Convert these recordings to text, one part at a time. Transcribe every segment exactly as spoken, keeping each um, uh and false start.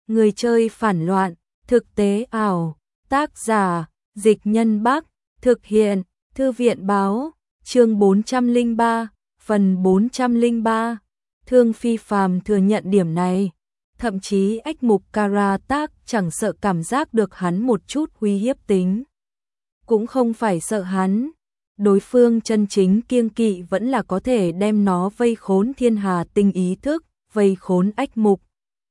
Người chơi phản loạn, thực tế ảo, tác giả, Dịch Nhân Bắc, thực hiện, Thư viện báo, chương bốn trăm lẻ ba, phần bốn trăm lẻ ba. Thương Phi Phàm thừa nhận điểm này, thậm chí ách mục Karatak chẳng sợ cảm giác được hắn một chút uy hiếp tính. Cũng không phải sợ hắn, đối phương chân chính kiêng kỵ vẫn là có thể đem nó vây khốn thiên hà tinh ý thức, vây khốn ách mục.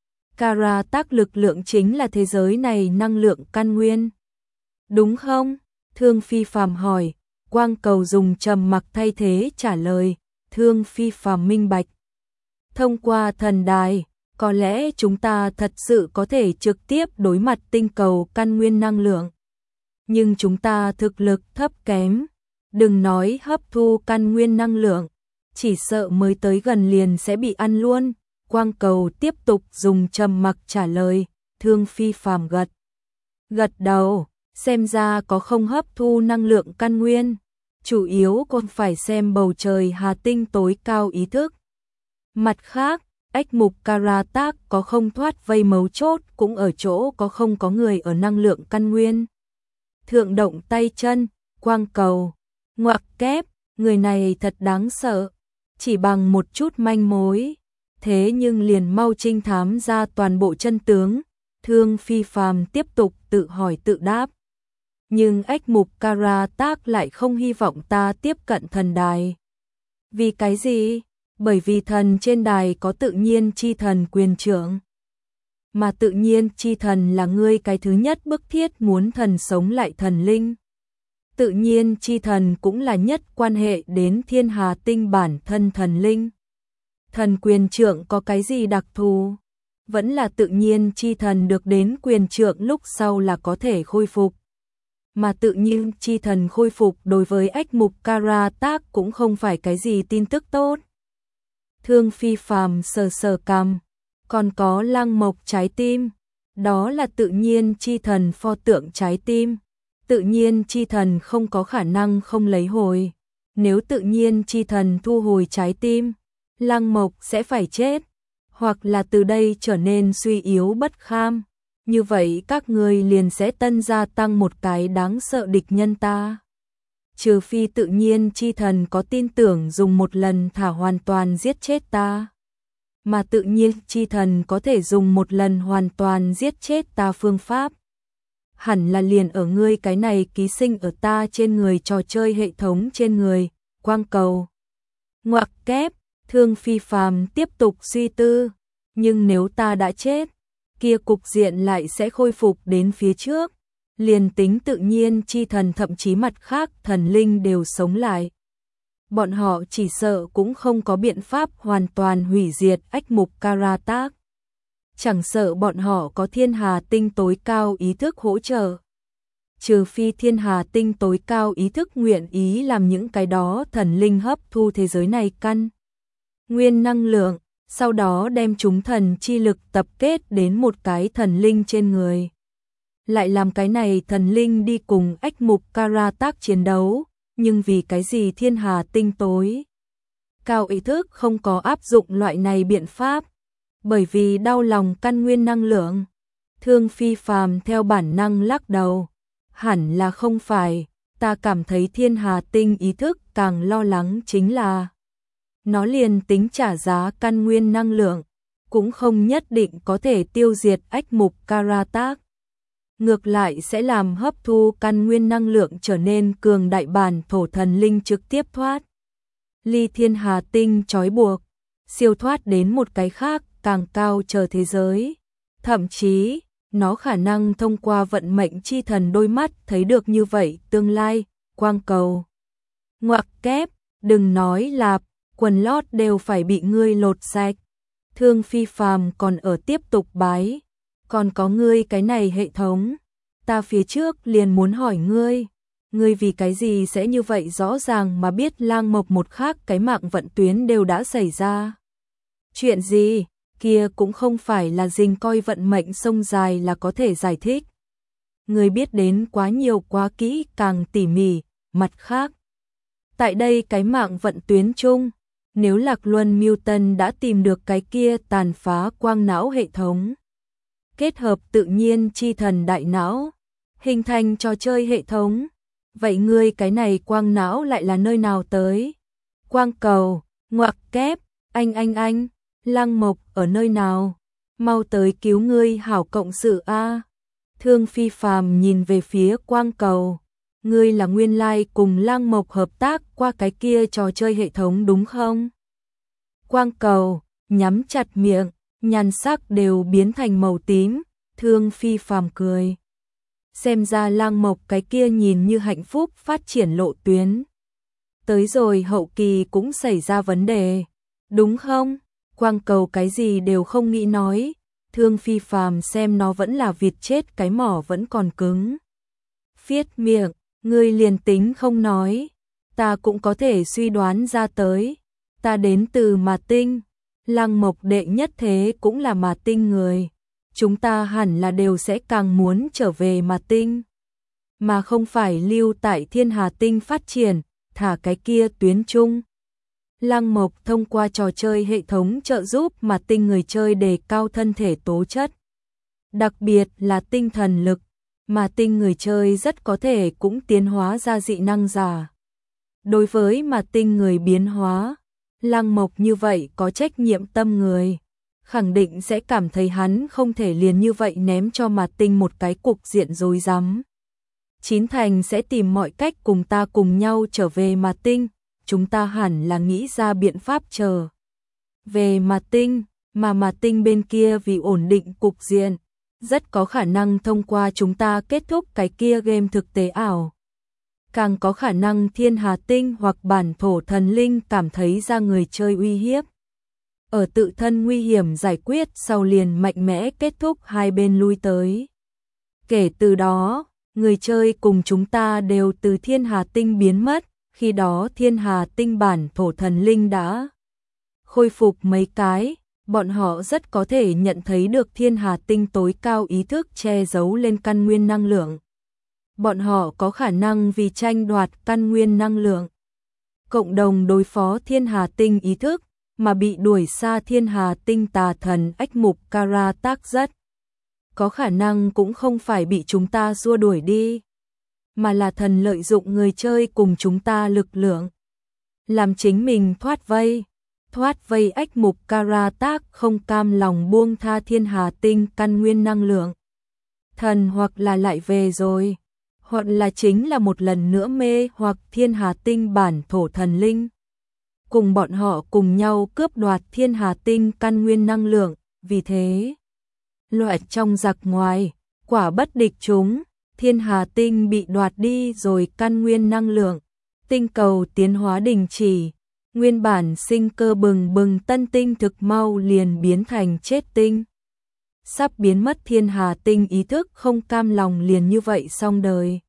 Karatak lực lượng chính là thế giới này năng lượng căn nguyên. Đúng không? Thương Phi Phàm hỏi, Quang Cầu dùng trầm mặc thay thế trả lời, Thương Phi Phàm minh bạch. Thông qua thần đài, có lẽ chúng ta thật sự có thể trực tiếp đối mặt tinh cầu căn nguyên năng lượng. Nhưng chúng ta thực lực thấp kém, đừng nói hấp thu căn nguyên năng lượng, chỉ sợ mới tới gần liền sẽ bị ăn luôn. Quang Cầu tiếp tục dùng trầm mặc trả lời, Thương Phi Phàm gật. Gật đầu, xem ra có không hấp thu năng lượng căn nguyên, chủ yếu còn phải xem bầu trời hà tinh tối cao ý thức. Mặt khác, ách mục Karatak có không thoát vây mấu chốt cũng ở chỗ có không có người ở năng lượng căn nguyên. Thượng động tay chân, Quang Cầu, ngoặc kép, người này thật đáng sợ, chỉ bằng một chút manh mối. Thế nhưng liền mau trinh thám ra toàn bộ chân tướng, Thương Phi Phàm tiếp tục tự hỏi tự đáp. Nhưng ách mục Karatak lại không hy vọng ta tiếp cận thần đài. Vì cái gì? Bởi vì thần trên đài có tự nhiên chi thần quyền trưởng. Mà tự nhiên chi thần là ngươi cái thứ nhất bức thiết muốn thần sống lại thần linh. Tự nhiên chi thần cũng là nhất quan hệ đến thiên hà tinh bản thân thần linh. Thần quyền trưởng có cái gì đặc thù? Vẫn là tự nhiên chi thần được đến quyền trưởng lúc sau là có thể khôi phục. Mà tự nhiên chi thần khôi phục đối với ách mục Karatak cũng không phải cái gì tin tức tốt. Thương Phi Phàm sờ sờ cằm, còn có Lăng Mộc trái tim, đó là tự nhiên chi thần pho tượng trái tim. Tự nhiên chi thần không có khả năng không lấy hồi. Nếu tự nhiên chi thần thu hồi trái tim, Lăng Mộc sẽ phải chết, hoặc là từ đây trở nên suy yếu bất kham. Như vậy các ngươi liền sẽ tân gia tăng một cái đáng sợ địch nhân ta. Trừ phi tự nhiên chi thần có tin tưởng dùng một lần thả hoàn toàn giết chết ta. Mà tự nhiên chi thần có thể dùng một lần hoàn toàn giết chết ta phương pháp. Hẳn là liền ở ngươi cái này ký sinh ở ta trên người trò chơi hệ thống trên người, Quang Cầu. Ngoặc kép, Thương Phi Phàm tiếp tục suy tư, nhưng nếu ta đã chết, kia cục diện lại sẽ khôi phục đến phía trước, liền tính tự nhiên chi thần thậm chí mặt khác thần linh đều sống lại. Bọn họ chỉ sợ cũng không có biện pháp hoàn toàn hủy diệt ách mục Karatak. Chẳng sợ bọn họ có thiên hà tinh tối cao ý thức hỗ trợ. Trừ phi thiên hà tinh tối cao ý thức nguyện ý làm những cái đó thần linh hấp thu thế giới này căn nguyên năng lượng, sau đó đem chúng thần chi lực tập kết đến một cái thần linh trên người. Lại làm cái này thần linh đi cùng ách mục Karatak chiến đấu, nhưng vì cái gì thiên hà tinh tối cao ý thức không có áp dụng loại này biện pháp? Bởi vì đau lòng căn nguyên năng lượng. Thương Phi Phàm theo bản năng lắc đầu. Hẳn là không phải, ta cảm thấy thiên hà tinh ý thức càng lo lắng chính là nó liền tính trả giá căn nguyên năng lượng, cũng không nhất định có thể tiêu diệt ách mục Karatak. Ngược lại sẽ làm hấp thu căn nguyên năng lượng trở nên cường đại bản thổ thần linh trực tiếp thoát. Ly thiên hà tinh trói buộc, siêu thoát đến một cái khác càng cao chờ thế giới. Thậm chí, nó khả năng thông qua vận mệnh chi thần đôi mắt thấy được như vậy tương lai, Quang Cầu. Ngoặc kép, đừng nói lạp, quần lót đều phải bị ngươi lột sạch. Thương Phi Phàm còn ở tiếp tục bái. Còn có ngươi cái này hệ thống. Ta phía trước liền muốn hỏi ngươi. Ngươi vì cái gì sẽ như vậy rõ ràng mà biết Lang Mộc một khác cái mạng vận tuyến đều đã xảy ra. Chuyện gì? Kia cũng không phải là dình coi vận mệnh sông dài là có thể giải thích. Ngươi biết đến quá nhiều quá kỹ càng tỉ mỉ, mặt khác. Tại đây cái mạng vận tuyến chung, nếu Lạc Luân Milton đã tìm được cái kia tàn phá quang não hệ thống, kết hợp tự nhiên chi thần đại não, hình thành trò chơi hệ thống. Vậy ngươi cái này quang não lại là nơi nào tới? Quang cầu, ngoặc kép, anh anh anh, Lăng Mộc ở nơi nào? Mau tới cứu ngươi hảo cộng sự a. Thương Phi Phàm nhìn về phía quang cầu. Ngươi là nguyên lai cùng Lăng Mộc hợp tác qua cái kia trò chơi hệ thống đúng không? Quang cầu, nhắm chặt miệng, nhan sắc đều biến thành màu tím. Thương Phi Phàm cười. Xem ra Lăng Mộc cái kia nhìn như hạnh phúc phát triển lộ tuyến. Tới rồi hậu kỳ cũng xảy ra vấn đề. Đúng không? Quang cầu cái gì đều không nghĩ nói. Thương Phi Phàm xem nó vẫn là vịt chết cái mỏ vẫn còn cứng. Phiết miệng, ngươi liền tính không nói. Ta cũng có thể suy đoán ra tới. Ta đến từ Mà Tinh. Lăng Mộc đệ nhất thế cũng là Mà Tinh người. Chúng ta hẳn là đều sẽ càng muốn trở về Mà Tinh. Mà không phải lưu tại Thiên Hà Tinh phát triển, thả cái kia tuyến chung. Lăng Mộc thông qua trò chơi hệ thống trợ giúp Mà Tinh người chơi đề cao thân thể tố chất. Đặc biệt là tinh thần lực, Mà Tinh người chơi rất có thể cũng tiến hóa ra dị năng giả. Đối với Mà Tinh người biến hóa, Lăng Mộc như vậy có trách nhiệm tâm người, khẳng định sẽ cảm thấy hắn không thể liền như vậy ném cho Mà Tinh một cái cục diện rối rắm. Chín thành sẽ tìm mọi cách cùng ta cùng nhau trở về Mà Tinh, chúng ta hẳn là nghĩ ra biện pháp chờ về Mà Tinh, mà Mà Tinh bên kia vì ổn định cục diện, rất có khả năng thông qua chúng ta kết thúc cái kia game thực tế ảo. Càng có khả năng Thiên Hà Tinh hoặc bản thổ thần linh cảm thấy ra người chơi uy hiếp. Ở tự thân nguy hiểm giải quyết sau liền mạnh mẽ kết thúc hai bên lui tới. Kể từ đó, người chơi cùng chúng ta đều từ Thiên Hà Tinh biến mất, khi đó Thiên Hà Tinh bản thổ thần linh đã khôi phục mấy cái, bọn họ rất có thể nhận thấy được Thiên Hà Tinh tối cao ý thức che giấu lên căn nguyên năng lượng. Bọn họ có khả năng vì tranh đoạt căn nguyên năng lượng, cộng đồng đối phó Thiên Hà Tinh ý thức, mà bị đuổi xa Thiên Hà Tinh tà thần ách mục Kara tác rất. Có khả năng cũng không phải bị chúng ta xua đuổi đi, mà là thần lợi dụng người chơi cùng chúng ta lực lượng, làm chính mình thoát vây. Thoát vây ách mục Kara tác không cam lòng buông tha Thiên Hà Tinh căn nguyên năng lượng. Thần hoặc là lại về rồi, hoặc là chính là một lần nữa mê hoặc Thiên Hà Tinh bản thổ thần linh. Cùng bọn họ cùng nhau cướp đoạt Thiên Hà Tinh căn nguyên năng lượng, vì thế loại trong giặc ngoài, quả bất địch chúng, Thiên Hà Tinh bị đoạt đi rồi căn nguyên năng lượng, tinh cầu tiến hóa đình chỉ, nguyên bản sinh cơ bừng bừng tân tinh thực mau liền biến thành chết tinh. Sắp biến mất Thiên Hà Tinh ý thức không cam lòng liền như vậy xong đời.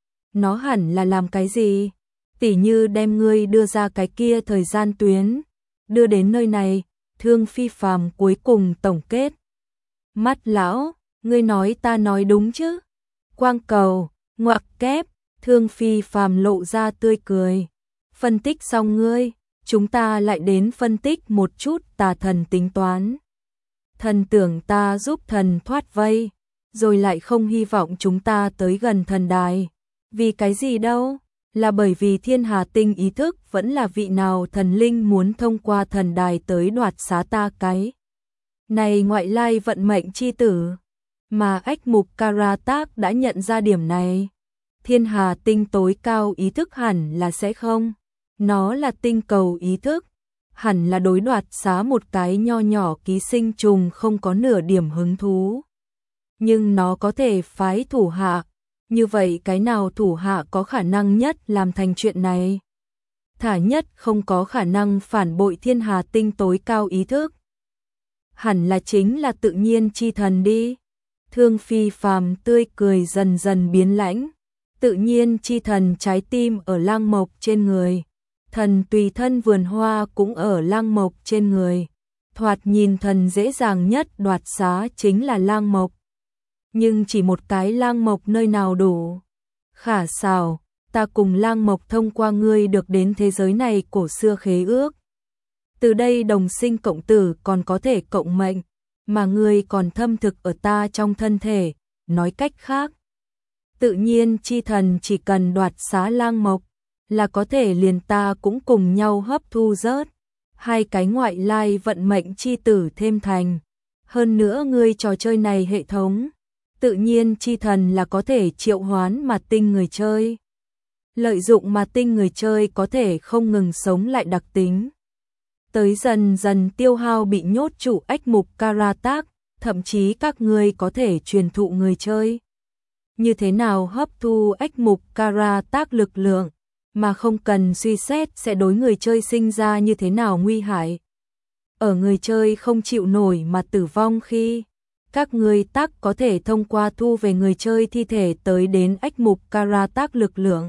Nó hẳn là làm cái gì? Tỉ như đem ngươi đưa ra cái kia thời gian tuyến, đưa đến nơi này. Thương Phi Phàm cuối cùng tổng kết. Mắt lão, ngươi nói ta nói đúng chứ? Quang cầu, ngoặc kép, Thương Phi Phàm lộ ra tươi cười. Phân tích xong ngươi, chúng ta lại đến phân tích một chút tà thần tính toán. Thần tưởng ta giúp thần thoát vây, rồi lại không hy vọng chúng ta tới gần thần đài. Vì cái gì đâu? Là bởi vì Thiên Hà Tinh ý thức vẫn là vị nào thần linh muốn thông qua thần đài tới đoạt xá ta cái này ngoại lai vận mệnh chi tử. Mà ách mục Kara tác đã nhận ra điểm này. Thiên Hà Tinh tối cao ý thức hẳn là sẽ không. Nó là tinh cầu ý thức, hẳn là đối đoạt xá một cái nho nhỏ ký sinh trùng không có nửa điểm hứng thú. Nhưng nó có thể phái thủ hạ. Như vậy cái nào thủ hạ có khả năng nhất làm thành chuyện này? Thả nhất không có khả năng phản bội Thiên Hà Tinh tối cao ý thức. Hẳn là chính là tự nhiên chi thần đi. Thương Phi Phàm tươi cười dần dần biến lãnh. Tự nhiên chi thần trái tim ở Lăng Mộc trên người. Thần tùy thân vườn hoa cũng ở Lăng Mộc trên người. Thoạt nhìn thần dễ dàng nhất đoạt xá chính là Lăng Mộc. Nhưng chỉ một cái Lăng Mộc nơi nào đủ? Khả xảo, ta cùng Lăng Mộc thông qua ngươi được đến thế giới này cổ xưa khế ước. Từ đây đồng sinh cộng tử còn có thể cộng mệnh. mà ngươi còn thâm thực ở ta trong thân thể, nói cách khác. Tự nhiên chi thần chỉ cần đoạt xá lang mộc, là có thể liền ta cũng cùng nhau hấp thu rớt, hai cái ngoại lai vận mệnh chi tử thêm thành. Hơn nữa ngươi trò chơi này hệ thống, tự nhiên chi thần là có thể triệu hoán mà tinh người chơi. Lợi dụng mà tinh người chơi có thể không ngừng sống lại đặc tính. Tới dần dần tiêu hao bị nhốt trụ ách mục Karatak, thậm chí các ngươi có thể truyền thụ người chơi. Như thế nào hấp thu ách mục Karatak lực lượng, mà không cần suy xét sẽ đối người chơi sinh ra như thế nào nguy hại. Ở người chơi không chịu nổi mà tử vong khi, các ngươi tác có thể thông qua thu về người chơi thi thể tới đến ách mục Karatak lực lượng.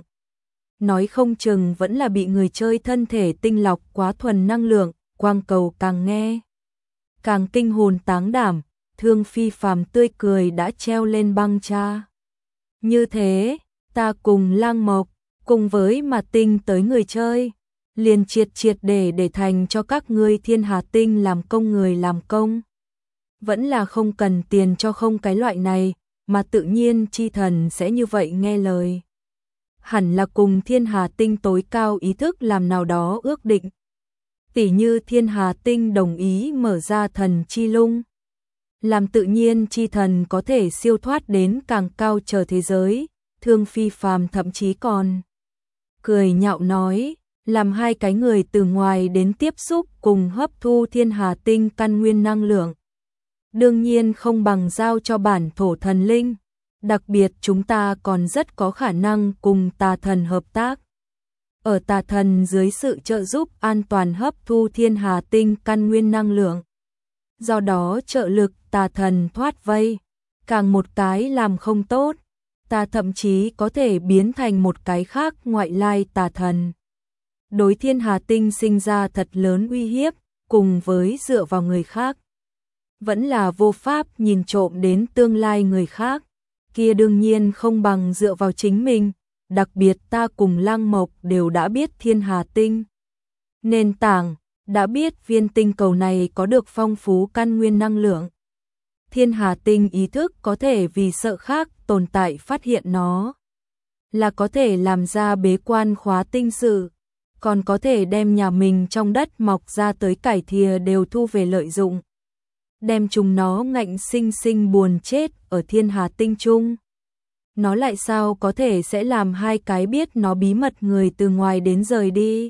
Nói không chừng vẫn là bị người chơi thân thể tinh lọc quá thuần năng lượng, quang cầu càng nghe càng kinh hồn táng đảm, Thương Phi Phàm tươi cười đã treo lên băng cha. Như thế, ta cùng lang mộc, cùng với mà tinh tới người chơi, liền triệt triệt để để thành cho các ngươi thiên hà tinh làm công người làm công. Vẫn là không cần tiền cho không cái loại này, mà tự nhiên chi thần sẽ như vậy nghe lời. Hẳn là cùng thiên hà tinh tối cao ý thức làm nào đó ước định. Tỉ như thiên hà tinh đồng ý mở ra thần chi lung, làm tự nhiên chi thần có thể siêu thoát đến càng cao trở thế giới. Thương Phi Phàm thậm chí còn cười nhạo nói, làm hai cái người từ ngoài đến tiếp xúc cùng hấp thu thiên hà tinh căn nguyên năng lượng. Đương nhiên không bằng giao cho bản thổ thần linh, đặc biệt chúng ta còn rất có khả năng cùng tà thần hợp tác. Ở tà thần dưới sự trợ giúp an toàn hấp thu thiên hà tinh căn nguyên năng lượng. Do đó trợ lực tà thần thoát vây, càng một cái làm không tốt, ta thậm chí có thể biến thành một cái khác ngoại lai tà thần. Đối thiên hà tinh sinh ra thật lớn uy hiếp, cùng với dựa vào người khác. Vẫn là vô pháp nhìn trộm đến tương lai người khác, kia đương nhiên không bằng dựa vào chính mình, đặc biệt ta cùng lang mộc đều đã biết thiên hà tinh. Nền tảng, đã biết viên tinh cầu này có được phong phú căn nguyên năng lượng. Thiên hà tinh ý thức có thể vì sợ khác tồn tại phát hiện nó, là có thể làm ra bế quan khóa tinh sự, còn có thể đem nhà mình trong đất mọc ra tới cải thìa đều thu về lợi dụng. Đem chúng nó ngạnh sinh sinh buồn chết ở thiên hà tinh chung. Nó lại sao có thể sẽ làm hai cái biết nó bí mật người từ ngoài đến rời đi.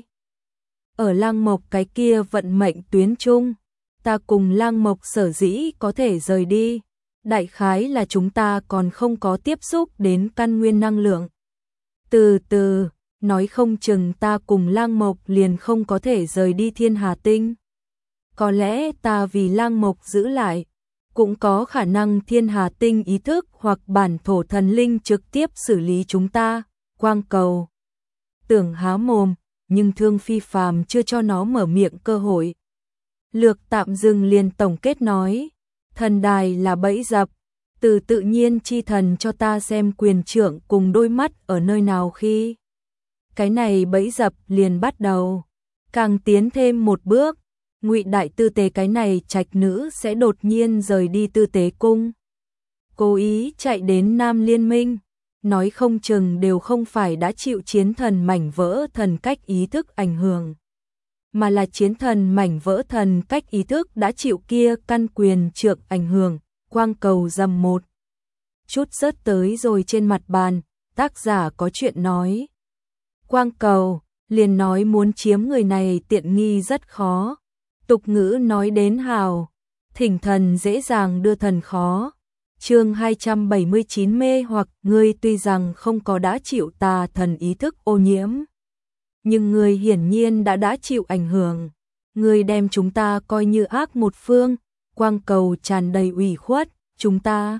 Ở lang mộc cái kia vận mệnh tuyến chung, ta cùng lang mộc sở dĩ có thể rời đi. Đại khái là chúng ta còn không có tiếp xúc đến căn nguyên năng lượng. Từ từ, nói không chừng ta cùng lang mộc liền không có thể rời đi thiên hà tinh. Có lẽ ta vì lang mộc giữ lại, cũng có khả năng thiên hà tinh ý thức hoặc bản thổ thần linh trực tiếp xử lý chúng ta. Quang cầu tưởng há mồm, nhưng Thương Phi Phàm chưa cho nó mở miệng cơ hội. Lược tạm dừng liền tổng kết nói, thần đài là bẫy dập, từ tự nhiên chi thần cho ta xem quyền trưởng cùng đôi mắt ở nơi nào khi. Cái này bẫy dập liền bắt đầu, càng tiến thêm một bước, Ngụy đại tư tế cái này trạch nữ sẽ đột nhiên rời đi tư tế cung. Cố ý chạy đến Nam Liên Minh, nói không chừng đều không phải đã chịu chiến thần mảnh vỡ thần cách ý thức ảnh hưởng, mà là chiến thần mảnh vỡ thần cách ý thức đã chịu kia căn quyền trượng ảnh hưởng. Quang cầu dầm một chút rớt tới rồi trên mặt bàn, tác giả có chuyện nói. Quang cầu liền nói muốn chiếm người này tiện nghi rất khó. Tục ngữ nói đến hào, thỉnh thần dễ dàng đưa thần khó. Chương hai trăm bảy mươi chín mê hoặc, ngươi tuy rằng không có đã chịu tà thần ý thức ô nhiễm, nhưng ngươi hiển nhiên đã đã chịu ảnh hưởng. Ngươi đem chúng ta coi như ác một phương. Quang cầu tràn đầy ủy khuất, chúng ta?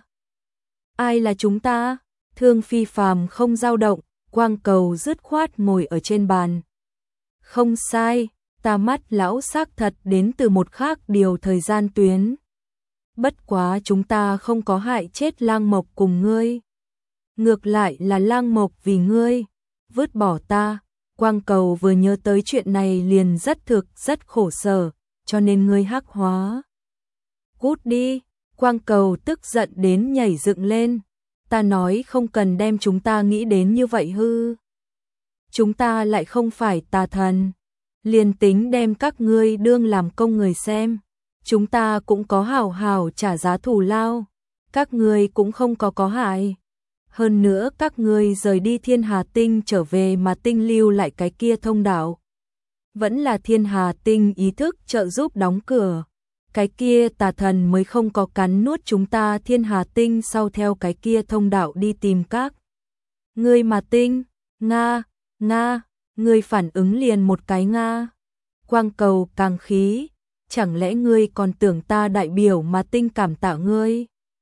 Ai là chúng ta? Thương Phi Phàm không dao động, quang cầu dứt khoát ngồi ở trên bàn. Không sai, ta mắt lão xác thật đến từ một khác điều thời gian tuyến. Bất quá chúng ta không có hại chết lang mộc cùng ngươi. Ngược lại là lang mộc vì ngươi, vứt bỏ ta. Quang cầu vừa nhớ tới chuyện này liền rất thực, rất khổ sở, cho nên ngươi hắc hóa. Cút đi, Quang Cầu tức giận đến nhảy dựng lên. Ta nói không cần đem chúng ta nghĩ đến như vậy hư. Chúng ta lại không phải tà thần. Liền tính đem các ngươi đương làm công người xem. Chúng ta cũng có hảo hảo trả giá thù lao. Các ngươi cũng không có có hại. Hơn nữa các ngươi rời đi Thiên Hà Tinh trở về mà tinh lưu lại cái kia thông đạo. Vẫn là Thiên Hà Tinh ý thức trợ giúp đóng cửa. Cái kia tà thần mới không có cắn nuốt chúng ta Thiên Hà Tinh sau theo cái kia thông đạo đi tìm các. Ngươi mà tinh, Nga, Nga, ngươi phản ứng liền một cái Nga. Quang Cầu càng khí, chẳng lẽ ngươi còn tưởng ta đại biểu mà tinh cảm tạ ngươi?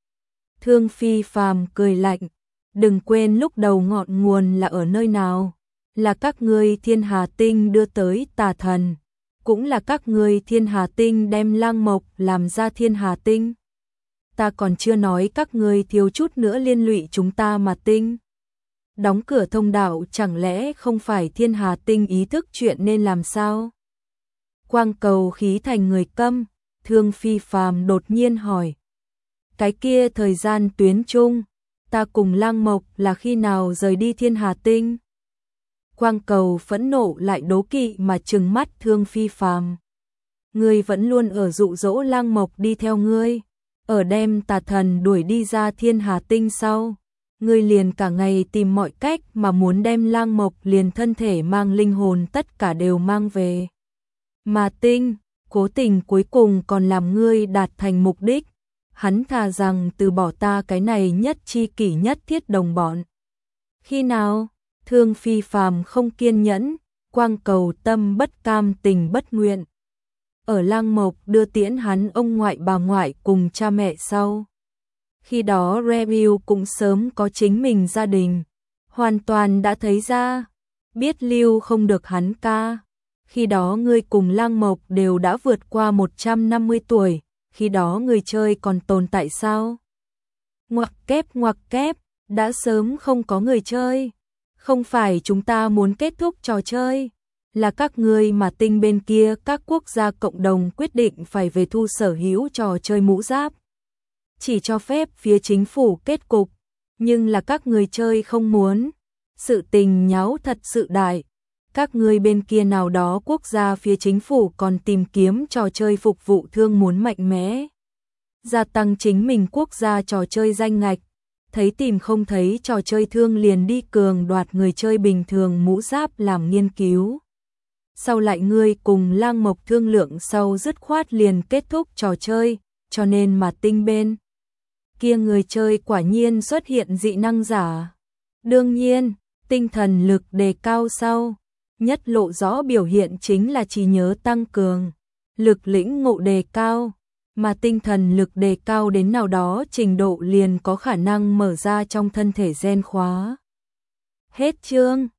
Thương Phi Phàm cười lạnh, đừng quên lúc đầu ngọn nguồn là ở nơi nào, là các ngươi Thiên Hà Tinh đưa tới tà thần, cũng là các ngươi Thiên Hà Tinh đem Lang Mộc làm ra Thiên Hà Tinh. Ta còn chưa nói các ngươi thiếu chút nữa liên lụy chúng ta mà tinh. Đóng cửa thông đạo chẳng lẽ không phải Thiên Hà Tinh ý thức chuyện nên làm sao? Quang Cầu khí thành người câm, Thương Phi Phàm đột nhiên hỏi. Cái kia thời gian tuyến chung, ta cùng Lang Mộc là khi nào rời đi Thiên Hà Tinh? Quang Cầu phẫn nộ lại đố kỵ mà trừng mắt Thương Phi Phàm. Ngươi vẫn luôn ở dụ dỗ Lang Mộc đi theo ngươi, ở đem tà thần đuổi đi ra Thiên Hà Tinh sau. Ngươi liền cả ngày tìm mọi cách mà muốn đem Lang Mộc liền thân thể mang linh hồn tất cả đều mang về. Mà tinh, cố tình cuối cùng còn làm ngươi đạt thành mục đích. Hắn thà rằng từ bỏ ta cái này nhất chi kỷ nhất thiết đồng bọn. Khi nào? Thương Phi Phàm không kiên nhẫn, Quang Cầu tâm bất cam tình bất nguyện. Ở Lang Mộc đưa tiễn hắn ông ngoại bà ngoại cùng cha mẹ sau. Khi đó Review cũng sớm có chính mình gia đình, hoàn toàn đã thấy ra, biết lưu không được hắn ca. Khi đó ngươi cùng Lang Mộc đều đã vượt qua một trăm năm mươi tuổi, khi đó người chơi còn tồn tại sao? Ngoặc kép ngoặc kép, đã sớm không có người chơi. Không phải chúng ta muốn kết thúc trò chơi, là các ngươi mà tinh bên kia các quốc gia cộng đồng quyết định phải về thu sở hữu trò chơi mũ giáp. Chỉ cho phép phía chính phủ kết cục, nhưng là các người chơi không muốn. Sự tình nháo thật sự đại. Các ngươi bên kia nào đó quốc gia phía chính phủ còn tìm kiếm trò chơi phục vụ thương muốn mạnh mẽ. Gia tăng chính mình quốc gia trò chơi danh ngạch. Thấy tìm không thấy trò chơi thương liền đi cường đoạt người chơi bình thường mũ giáp làm nghiên cứu. Sau lại ngươi cùng Lang Mộc thương lượng sau dứt khoát liền kết thúc trò chơi, cho nên mà tinh bên kia người chơi quả nhiên xuất hiện dị năng giả. Đương nhiên, tinh thần lực đề cao sau, nhất lộ rõ biểu hiện chính là trí nhớ tăng cường, lực lĩnh ngộ đề cao, mà tinh thần lực đề cao đến nào đó trình độ liền có khả năng mở ra trong thân thể gen khóa. Hết chương.